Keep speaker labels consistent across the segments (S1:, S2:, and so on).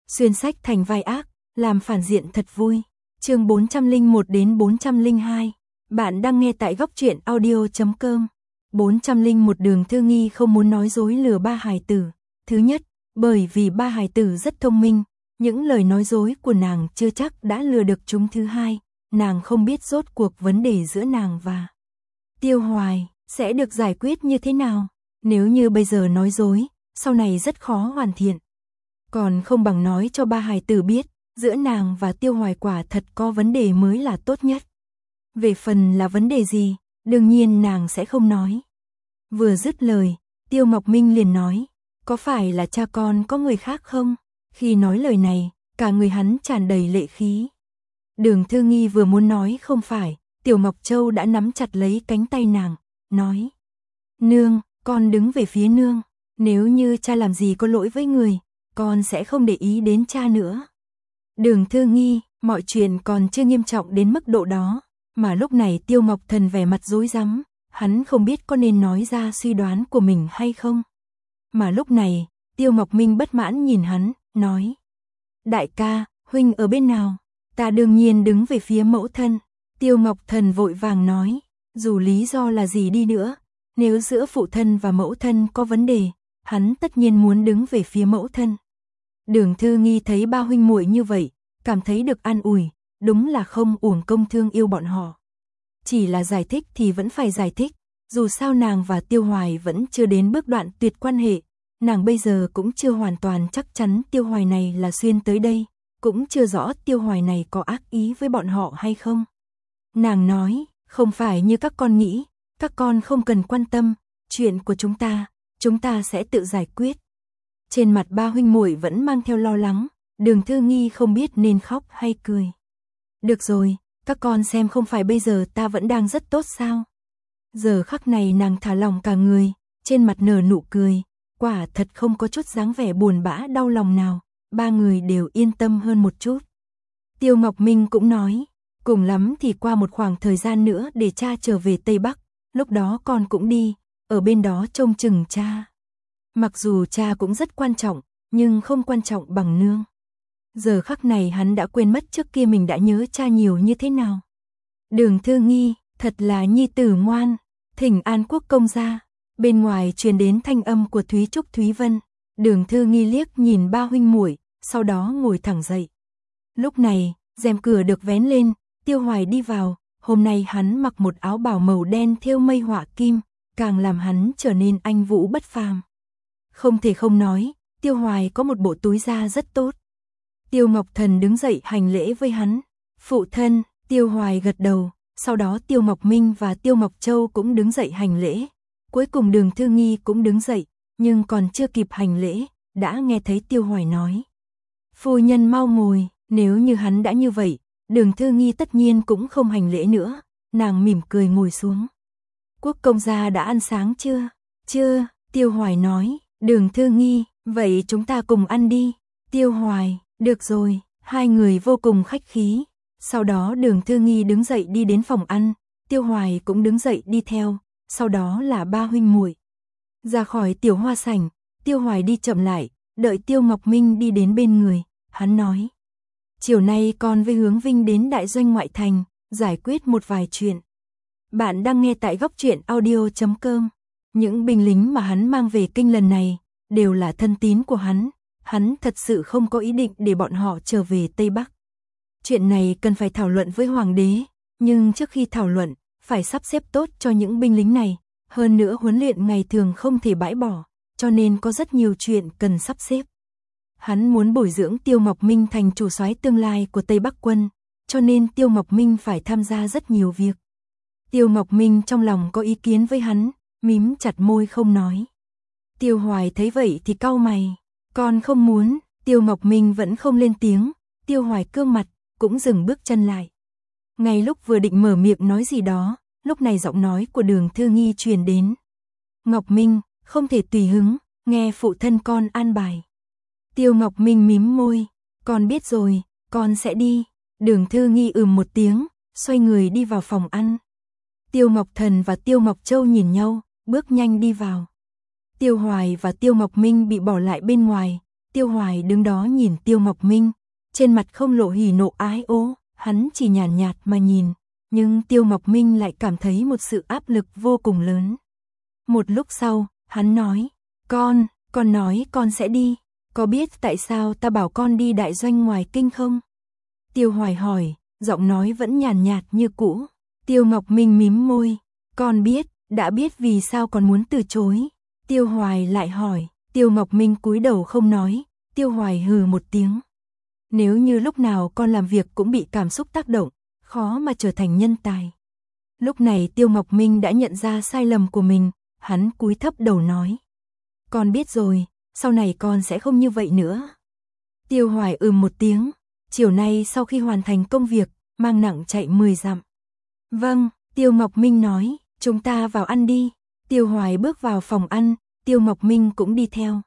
S1: xuyên sách thành vai ác, làm phản diện thật vui. Chương 401 đến 402. Bạn đang nghe tại góc truyện audio.com. 401 Đường Thư Nghi không muốn nói dối lừa ba hài tử. Thứ nhất, bởi vì ba hài tử rất thông minh, những lời nói dối của nàng chưa chắc đã lừa được chúng. Thứ hai, nàng không biết rốt cuộc vấn đề giữa nàng và Tiêu Hoài sẽ được giải quyết như thế nào. Nếu như bây giờ nói dối, sau này rất khó hoàn thiện. Còn không bằng nói cho ba hài tử biết, giữa nàng và Tiêu Hoài quả thật có vấn đề mới là tốt nhất. Về phần là vấn đề gì, đương nhiên nàng sẽ không nói. Vừa dứt lời, Tiêu Ngọc Minh liền nói, có phải là cha con có người khác không? Khi nói lời này, cả người hắn tràn đầy lệ khí. Đường Thư Nghi vừa muốn nói không phải, Tiểu Ngọc Châu đã nắm chặt lấy cánh tay nàng, nói, nương, con đứng về phía nương, nếu như cha làm gì có lỗi với người, con sẽ không để ý đến cha nữa. Đường Thư Nghi, mọi chuyện còn chưa nghiêm trọng đến mức độ đó, mà lúc này Tiêu Ngọc Thần vẻ mặt rối rắm, hắn không biết có nên nói ra suy đoán của mình hay không. Mà lúc này, Tiêu Ngọc Minh bất mãn nhìn hắn, nói, đại ca, huynh ở bên nào? Ta đương nhiên đứng về phía mẫu thân. Tiêu Ngọc Thần vội vàng nói, dù lý do là gì đi nữa, nếu giữa phụ thân và mẫu thân có vấn đề, hắn tất nhiên muốn đứng về phía mẫu thân. Đường Thư Nghi thấy ba huynh muội như vậy, cảm thấy được an ủi, đúng là không uổng công thương yêu bọn họ. Chỉ là giải thích thì vẫn phải giải thích, dù sao nàng và Tiêu Hoài vẫn chưa đến bước đoạn tuyệt quan hệ, nàng bây giờ cũng chưa hoàn toàn chắc chắn Tiêu Hoài này là xuyên tới đây, cũng chưa rõ Tiêu Hoài này có ác ý với bọn họ hay không. Nàng nói, không phải như các con nghĩ, các con không cần quan tâm, chuyện của chúng ta sẽ tự giải quyết. Trên mặt ba huynh muội vẫn mang theo lo lắng, Đường Thư Nghi không biết nên khóc hay cười. Được rồi, các con xem không phải bây giờ ta vẫn đang rất tốt sao? Giờ khắc này nàng thả lỏng cả người, trên mặt nở nụ cười, quả thật không có chút dáng vẻ buồn bã đau lòng nào, ba người đều yên tâm hơn một chút. Tiêu Ngọc Minh cũng nói, cùng lắm thì qua một khoảng thời gian nữa để cha trở về Tây Bắc, lúc đó con cũng đi, ở bên đó trông chừng cha. Mặc dù cha cũng rất quan trọng, nhưng không quan trọng bằng nương. Giờ khắc này hắn đã quên mất trước kia mình đã nhớ cha nhiều như thế nào. Đường Thư Nghi, thật là nhi tử ngoan, thỉnh an quốc công gia. Bên ngoài truyền đến thanh âm của Thúy Trúc Thúy Vân. Đường Thư Nghi liếc nhìn ba huynh muội, sau đó ngồi thẳng dậy. Lúc này, rèm cửa được vén lên, Tiêu Hoài đi vào, hôm nay hắn mặc một áo bào màu đen thêu mây họa kim, càng làm hắn trở nên anh vũ bất phàm. Không thể không nói, Tiêu Hoài có một bộ túi da rất tốt. Tiêu Ngọc Thần đứng dậy hành lễ với hắn. Phụ thân, Tiêu Hoài gật đầu, sau đó Tiêu Ngọc Minh và Tiêu Ngọc Châu cũng đứng dậy hành lễ. Cuối cùng Đường Thư Nghi cũng đứng dậy, nhưng còn chưa kịp hành lễ, đã nghe thấy Tiêu Hoài nói. Phu nhân mau ngồi, nếu như hắn đã như vậy, Đường Thư Nghi tất nhiên cũng không hành lễ nữa, nàng mỉm cười ngồi xuống. Quốc công gia đã ăn sáng chưa? Chưa, Tiêu Hoài nói. Đường Thư Nghi, vậy chúng ta cùng ăn đi. Tiêu Hoài, được rồi, hai người vô cùng khách khí. Sau đó Đường Thư Nghi đứng dậy đi đến phòng ăn, Tiêu Hoài cũng đứng dậy đi theo, sau đó là ba huynh muội. Ra khỏi tiểu hoa sảnh, Tiêu Hoài đi chậm lại, đợi Tiêu Ngọc Minh đi đến bên người, hắn nói. Chiều nay con với Hướng Vinh đến đại doanh ngoại thành, giải quyết một vài chuyện. Bạn đang nghe tại góc truyện audio.com. Những binh lính mà hắn mang về kinh lần này, đều là thân tín của hắn thật sự không có ý định để bọn họ trở về Tây Bắc. Chuyện này cần phải thảo luận với Hoàng đế, nhưng trước khi thảo luận, phải sắp xếp tốt cho những binh lính này, hơn nữa huấn luyện ngày thường không thể bãi bỏ, cho nên có rất nhiều chuyện cần sắp xếp. Hắn muốn bồi dưỡng Tiêu Ngọc Minh thành chủ soái tương lai của Tây Bắc quân, cho nên Tiêu Ngọc Minh phải tham gia rất nhiều việc. Tiêu Ngọc Minh trong lòng có ý kiến với hắn, mím chặt môi không nói. Tiêu Hoài thấy vậy thì cau mày, con không muốn. Tiêu Ngọc Minh vẫn không lên tiếng, Tiêu Hoài cương mặt, cũng dừng bước chân lại. Ngay lúc vừa định mở miệng nói gì đó, lúc này giọng nói của Đường Thư Nghi truyền đến. Ngọc Minh, không thể tùy hứng, nghe phụ thân con an bài. Tiêu Ngọc Minh mím môi, con biết rồi, con sẽ đi. Đường Thư Nghi một tiếng, xoay người đi vào phòng ăn. Tiêu Ngọc Thần và Tiêu Ngọc Châu nhìn nhau, bước nhanh đi vào. Tiêu Hoài và Tiêu Ngọc Minh bị bỏ lại bên ngoài, Tiêu Hoài đứng đó nhìn Tiêu Ngọc Minh, trên mặt không lộ hỉ nộ ái ố, hắn chỉ nhàn nhạt mà nhìn, nhưng Tiêu Ngọc Minh lại cảm thấy một sự áp lực vô cùng lớn. Một lúc sau, hắn nói, con nói con sẽ đi, có biết tại sao ta bảo con đi đại doanh ngoài kinh không? Tiêu Hoài hỏi, giọng nói vẫn nhàn nhạt như cũ. Tiêu Ngọc Minh mím môi, con biết, đã biết vì sao con muốn từ chối. Tiêu Hoài lại hỏi, Tiêu Ngọc Minh cúi đầu không nói, Tiêu Hoài hừ một tiếng. Nếu như lúc nào con làm việc cũng bị cảm xúc tác động, khó mà trở thành nhân tài. Lúc này Tiêu Ngọc Minh đã nhận ra sai lầm của mình, hắn cúi thấp đầu nói. Con biết rồi, sau này con sẽ không như vậy nữa. Tiêu Hoài một tiếng, chiều nay sau khi hoàn thành công việc, mang nặng chạy 10 dặm. Vâng, Tiêu Ngọc Minh nói, chúng ta vào ăn đi. Tiêu Hoài bước vào phòng ăn, Tiêu Ngọc Minh cũng đi theo.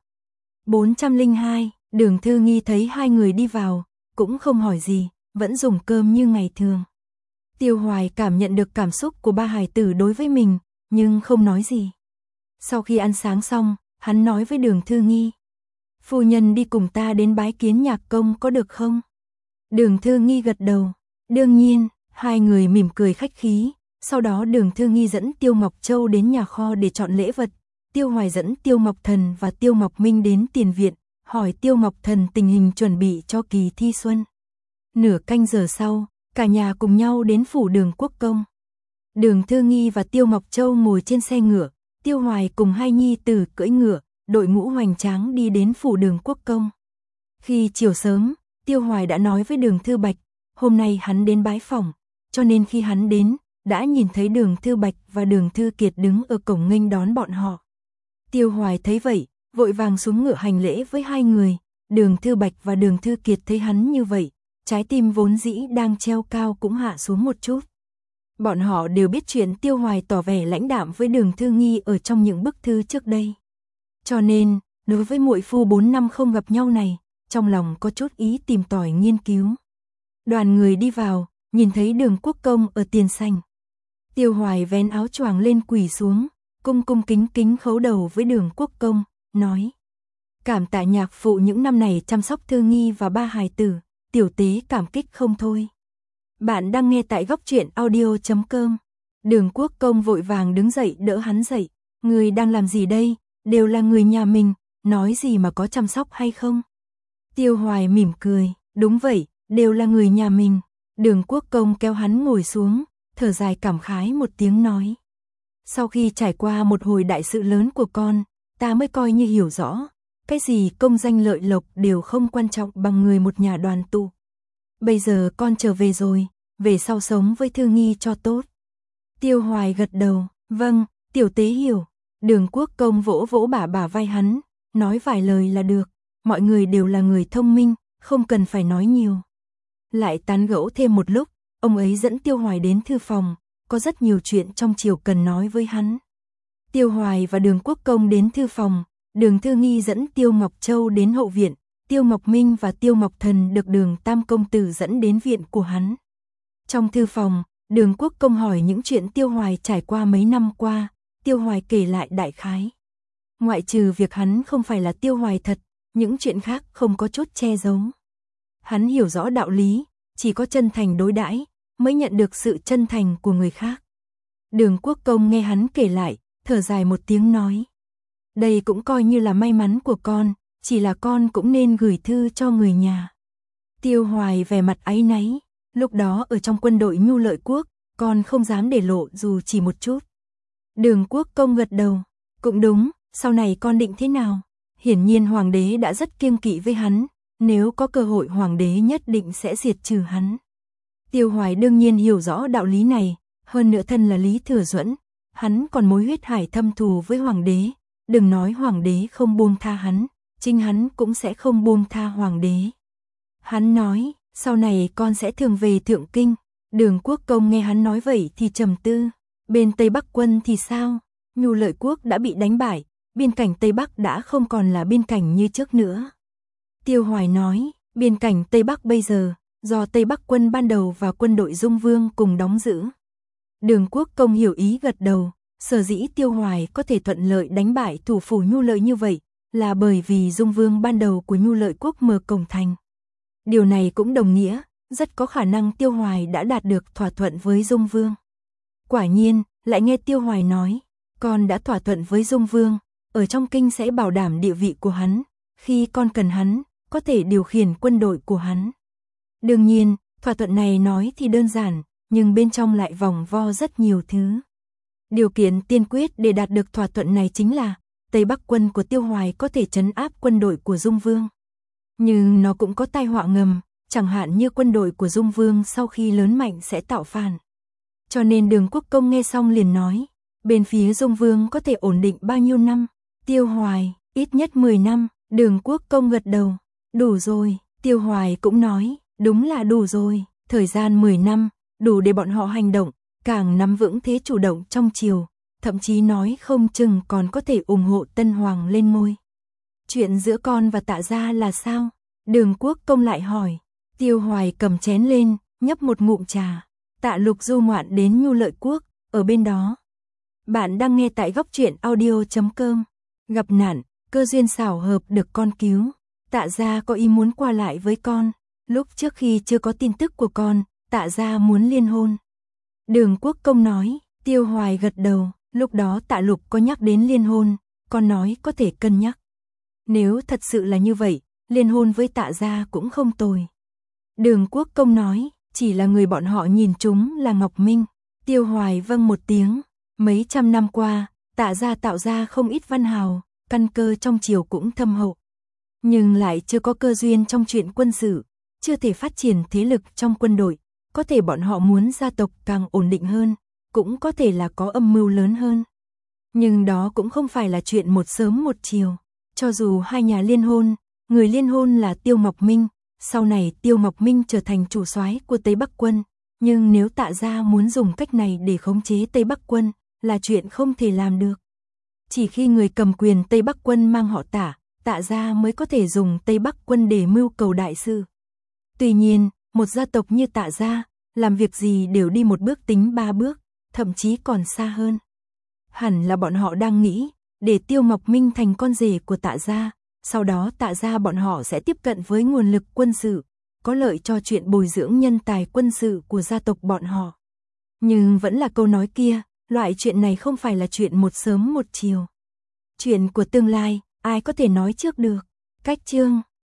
S1: 402, Đường Thư Nghi thấy hai người đi vào, cũng không hỏi gì, vẫn dùng cơm như ngày thường. Tiêu Hoài cảm nhận được cảm xúc của ba hài tử đối với mình, nhưng không nói gì. Sau khi ăn sáng xong, hắn nói với Đường Thư Nghi. Phu nhân đi cùng ta đến bái kiến Nhạc Công có được không? Đường Thư Nghi gật đầu. Đương nhiên, hai người mỉm cười khách khí. Sau đó Đường Thư Nghi dẫn Tiêu Ngọc Châu đến nhà kho để chọn lễ vật. Tiêu Hoài dẫn Tiêu Ngọc Thần và Tiêu Ngọc Minh đến tiền viện, hỏi Tiêu Ngọc Thần tình hình chuẩn bị cho kỳ thi xuân. Nửa canh giờ sau, cả nhà cùng nhau đến phủ Đường Quốc Công. Đường Thư Nghi và Tiêu Ngọc Châu ngồi trên xe ngựa, Tiêu Hoài cùng hai nhi tử cưỡi ngựa, đội ngũ hoành tráng đi đến phủ Đường Quốc Công. Khi chiều sớm, Tiêu Hoài đã nói với Đường Thư Bạch, hôm nay hắn đến bái phỏng, cho nên khi hắn đến, đã nhìn thấy Đường Thư Bạch và Đường Thư Kiệt đứng ở cổng nghênh đón bọn họ. Tiêu Hoài thấy vậy, vội vàng xuống ngựa hành lễ với hai người. Đường Thư Bạch và Đường Thư Kiệt thấy hắn như vậy, trái tim vốn dĩ đang treo cao cũng hạ xuống một chút. Bọn họ đều biết chuyện Tiêu Hoài tỏ vẻ lãnh đạm với Đường Thư Nghi ở trong những bức thư trước đây. Cho nên, đối với muội phu 4 năm không gặp nhau này, trong lòng có chút ý tìm tòi nghiên cứu. Đoàn người đi vào, nhìn thấy Đường Quốc Công ở tiền sảnh. Tiêu Hoài vén áo choàng lên quỳ xuống, cung cung kính kính khấu đầu với Đường Quốc Công, nói. Cảm tạ nhạc phụ những năm này chăm sóc Thư Nghi và ba hài tử, tiểu tế cảm kích không thôi. Bạn đang nghe tại góc truyện audio.com. Đường Quốc Công vội vàng đứng dậy đỡ hắn dậy. Người đang làm gì đây, đều là người nhà mình, nói gì mà có chăm sóc hay không? Tiêu Hoài mỉm cười, đúng vậy, đều là người nhà mình. Đường Quốc Công kéo hắn ngồi xuống, thở dài cảm khái một tiếng nói. Sau khi trải qua một hồi đại sự lớn của con, ta mới coi như hiểu rõ, cái gì công danh lợi lộc đều không quan trọng bằng người một nhà đoàn tụ. Bây giờ con trở về rồi, về sau sống với Thư Nghi cho tốt. Tiêu Hoài gật đầu, vâng, tiểu tế hiểu. Đường Quốc Công vỗ vỗ bả vai hắn, nói vài lời là được, mọi người đều là người thông minh, không cần phải nói nhiều. Lại tán gẫu thêm một lúc, ông ấy dẫn Tiêu Hoài đến thư phòng, có rất nhiều chuyện trong triều cần nói với hắn. Tiêu Hoài và Đường Quốc Công đến thư phòng, Đường Thư Nghi dẫn Tiêu Ngọc Châu đến hậu viện, Tiêu Ngọc Minh và Tiêu Ngọc Thần được Đường Tam Công Tử dẫn đến viện của hắn. Trong thư phòng, Đường Quốc Công hỏi những chuyện Tiêu Hoài trải qua mấy năm qua, Tiêu Hoài kể lại đại khái. Ngoại trừ việc hắn không phải là Tiêu Hoài thật, những chuyện khác không có chút che giấu. Hắn hiểu rõ đạo lý, chỉ có chân thành đối đãi mới nhận được sự chân thành của người khác. Đường Quốc Công nghe hắn kể lại, thở dài một tiếng nói. Đây cũng coi như là may mắn của con, chỉ là con cũng nên gửi thư cho người nhà. Tiêu Hoài vẻ mặt áy náy, lúc đó ở trong quân đội Nhu Lợi Quốc, con không dám để lộ dù chỉ một chút. Đường Quốc Công gật đầu, cũng đúng, sau này con định thế nào? Hiển nhiên hoàng đế đã rất kiêng kỵ với hắn, nếu có cơ hội hoàng đế nhất định sẽ diệt trừ hắn. Tiêu Hoài đương nhiên hiểu rõ đạo lý này, hơn nữa thân là Lý Thừa Duẫn, hắn còn mối huyết hải thâm thù với hoàng đế, đừng nói hoàng đế không buông tha hắn, chính hắn cũng sẽ không buông tha hoàng đế. Hắn nói, sau này con sẽ thường về Thượng Kinh. Đường Quốc Công nghe hắn nói vậy thì trầm tư, bên Tây Bắc quân thì sao? Nhu Lợi Quốc đã bị đánh bại, biên cảnh Tây Bắc đã không còn là biên cảnh như trước nữa. Tiêu Hoài nói, biên cảnh Tây Bắc bây giờ, do Tây Bắc quân ban đầu và quân đội Dung Vương cùng đóng giữ. Đường Quốc Công hiểu ý gật đầu, sở dĩ Tiêu Hoài có thể thuận lợi đánh bại thủ phủ Nhu Lợi như vậy, là bởi vì Dung Vương ban đầu của Nhu Lợi Quốc mở cổng thành. Điều này cũng đồng nghĩa, rất có khả năng Tiêu Hoài đã đạt được thỏa thuận với Dung Vương. Quả nhiên, lại nghe Tiêu Hoài nói, con đã thỏa thuận với Dung Vương, ở trong kinh sẽ bảo đảm địa vị của hắn, khi con cần hắn, có thể điều khiển quân đội của hắn. Đương nhiên, thỏa thuận này nói thì đơn giản, nhưng bên trong lại vòng vo rất nhiều thứ. Điều kiện tiên quyết để đạt được thỏa thuận này chính là Tây Bắc quân của Tiêu Hoài có thể trấn áp quân đội của Dung Vương. Nhưng nó cũng có tai họa ngầm, chẳng hạn như quân đội của Dung Vương sau khi lớn mạnh sẽ tạo phản. Cho nên Đường Quốc Công nghe xong liền nói, bên phía Dung Vương có thể ổn định bao nhiêu năm? Tiêu Hoài, ít nhất 10 năm, Đường Quốc Công gật đầu, đủ rồi. Tiêu Hoài cũng nói, đúng là đủ rồi, thời gian 10 năm, đủ để bọn họ hành động, càng nắm vững thế chủ động trong triều, thậm chí nói không chừng còn có thể ủng hộ Tân Hoàng lên ngôi. Chuyện giữa con và Tạ gia là sao? Đường Quốc Công lại hỏi. Tiêu Hoài cầm chén lên, nhấp một ngụm trà. Tạ Lục du ngoạn đến Nhu Lợi Quốc, ở bên đó. Bạn đang nghe tại góc truyện audio.com. Gặp nạn, cơ duyên xảo hợp được con cứu. Tạ gia có ý muốn qua lại với con. Lúc trước khi chưa có tin tức của con, Tạ gia muốn liên hôn. Đường Quốc Công nói. Tiêu Hoài gật đầu. Lúc đó Tạ Lục có nhắc đến liên hôn, con nói có thể cân nhắc. Nếu thật sự là như vậy, liên hôn với Tạ gia cũng không tồi. Đường Quốc Công nói, chỉ là người bọn họ nhìn chúng là Ngọc Minh. Tiêu Hoài vâng một tiếng. Mấy trăm năm qua, Tạ gia tạo ra không ít văn hào, căn cơ trong triều cũng thâm hậu. Nhưng lại chưa có cơ duyên trong chuyện quân sự, chưa thể phát triển thế lực trong quân đội. Có thể bọn họ muốn gia tộc càng ổn định hơn, cũng có thể là có âm mưu lớn hơn. Nhưng đó cũng không phải là chuyện một sớm một chiều. Cho dù hai nhà liên hôn, người liên hôn là Tiêu Ngọc Minh, sau này Tiêu Ngọc Minh trở thành chủ soái của Tây Bắc quân, nhưng nếu Tạ gia muốn dùng cách này để khống chế Tây Bắc quân, là chuyện không thể làm được. Chỉ khi người cầm quyền Tây Bắc quân mang họ Tạ, Tạ gia mới có thể dùng Tây Bắc quân để mưu cầu đại sự. Tuy nhiên, một gia tộc như Tạ gia, làm việc gì đều đi một bước tính ba bước, thậm chí còn xa hơn. Hẳn là bọn họ đang nghĩ, để Tiêu Ngọc Minh thành con rể của Tạ gia, sau đó Tạ gia bọn họ sẽ tiếp cận với nguồn lực quân sự, có lợi cho chuyện bồi dưỡng nhân tài quân sự của gia tộc bọn họ. Nhưng vẫn là câu nói kia, loại chuyện này không phải là chuyện một sớm một chiều. Chuyện của tương lai, ai có thể nói trước được. Cách chương